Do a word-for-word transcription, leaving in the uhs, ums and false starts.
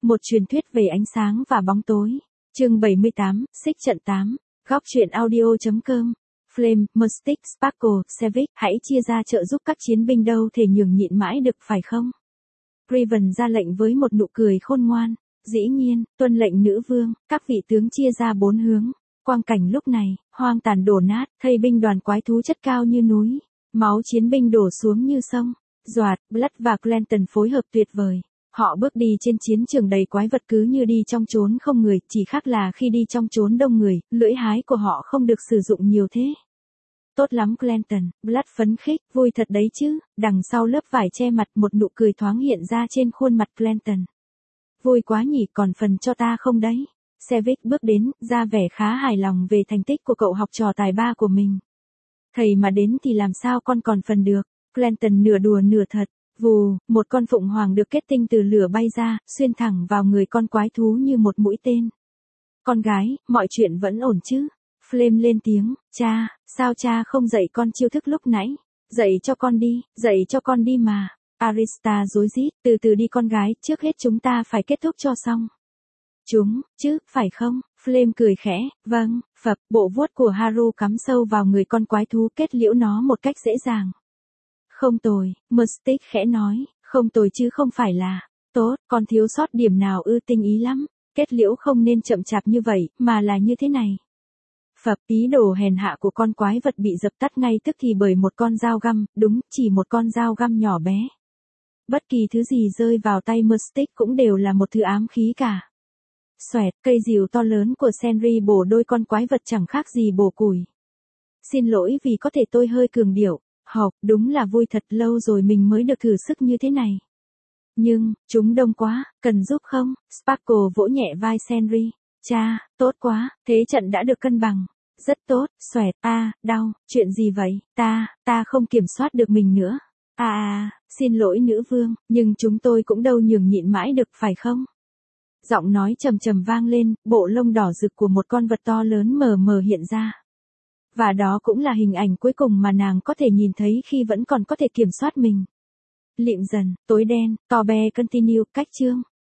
Một truyền thuyết về ánh sáng và bóng tối. Chương bảy mươi tám, xích trận tám. Góc truyện audio chấm com. Flame, Mystic, Sparkle, Sevic, hãy chia ra trợ giúp các chiến binh đâu thể nhường nhịn mãi được phải không? Riven ra lệnh với một nụ cười khôn ngoan. Dĩ nhiên, tuân lệnh nữ vương, các vị tướng chia ra bốn hướng. Quang cảnh lúc này, hoang tàn đổ nát, thây binh đoàn quái thú chất cao như núi. Máu chiến binh đổ xuống như sông. Doạt, Blood và Clanton phối hợp tuyệt vời. Họ bước đi trên chiến trường đầy quái vật cứ như đi trong chốn không người, chỉ khác là khi đi trong chốn đông người, lưỡi hái của họ không được sử dụng nhiều thế. Tốt lắm Clanton, Blood phấn khích, vui thật đấy chứ, đằng sau lớp vải che mặt một nụ cười thoáng hiện ra trên khuôn mặt Clanton. Vui quá nhỉ, còn phần cho ta không đấy? Sevic bước đến, ra vẻ khá hài lòng về thành tích của cậu học trò tài ba của mình. Thầy mà đến thì làm sao con còn phần được? Clanton nửa đùa nửa thật. Vù, một con phụng hoàng được kết tinh từ lửa bay ra, xuyên thẳng vào người con quái thú như một mũi tên. Con gái, mọi chuyện vẫn ổn chứ? Flame lên tiếng, cha, sao cha không dạy con chiêu thức lúc nãy? Dạy cho con đi, dạy cho con đi mà. Arista rối rít, từ từ đi con gái, trước hết chúng ta phải kết thúc cho xong. Chúng, chứ, phải không? Flame cười khẽ, vâng, phập, bộ vuốt của Haru cắm sâu vào người con quái thú kết liễu nó một cách dễ dàng. Không tồi, Mystic khẽ nói, không tồi chứ không phải là, tốt, con thiếu sót điểm nào ư? Tinh ý lắm, kết liễu không nên chậm chạp như vậy, mà là như thế này. Phập, ý đồ hèn hạ của con quái vật bị dập tắt ngay tức thì bởi một con dao găm, đúng, chỉ một con dao găm nhỏ bé. Bất kỳ thứ gì rơi vào tay Mystic cũng đều là một thứ ám khí cả. Xoẹt, cây rìu to lớn của Senri bổ đôi con quái vật chẳng khác gì bổ củi. Xin lỗi vì có thể tôi hơi cường điệu. Học, đúng là vui thật, lâu rồi mình mới được thử sức như thế này. Nhưng, chúng đông quá, cần giúp không? Sparkle vỗ nhẹ vai Senri. Cha, tốt quá, thế trận đã được cân bằng. Rất tốt, xoẹt, a, à, đau, chuyện gì vậy? Ta, ta không kiểm soát được mình nữa. À à, xin lỗi nữ vương, nhưng chúng tôi cũng đâu nhường nhịn mãi được phải không? Giọng nói trầm trầm vang lên, bộ lông đỏ rực của một con vật to lớn mờ mờ hiện ra. Và đó cũng là hình ảnh cuối cùng mà nàng có thể nhìn thấy khi vẫn còn có thể kiểm soát mình. Lịm dần, tối đen, to be continue, cách chương.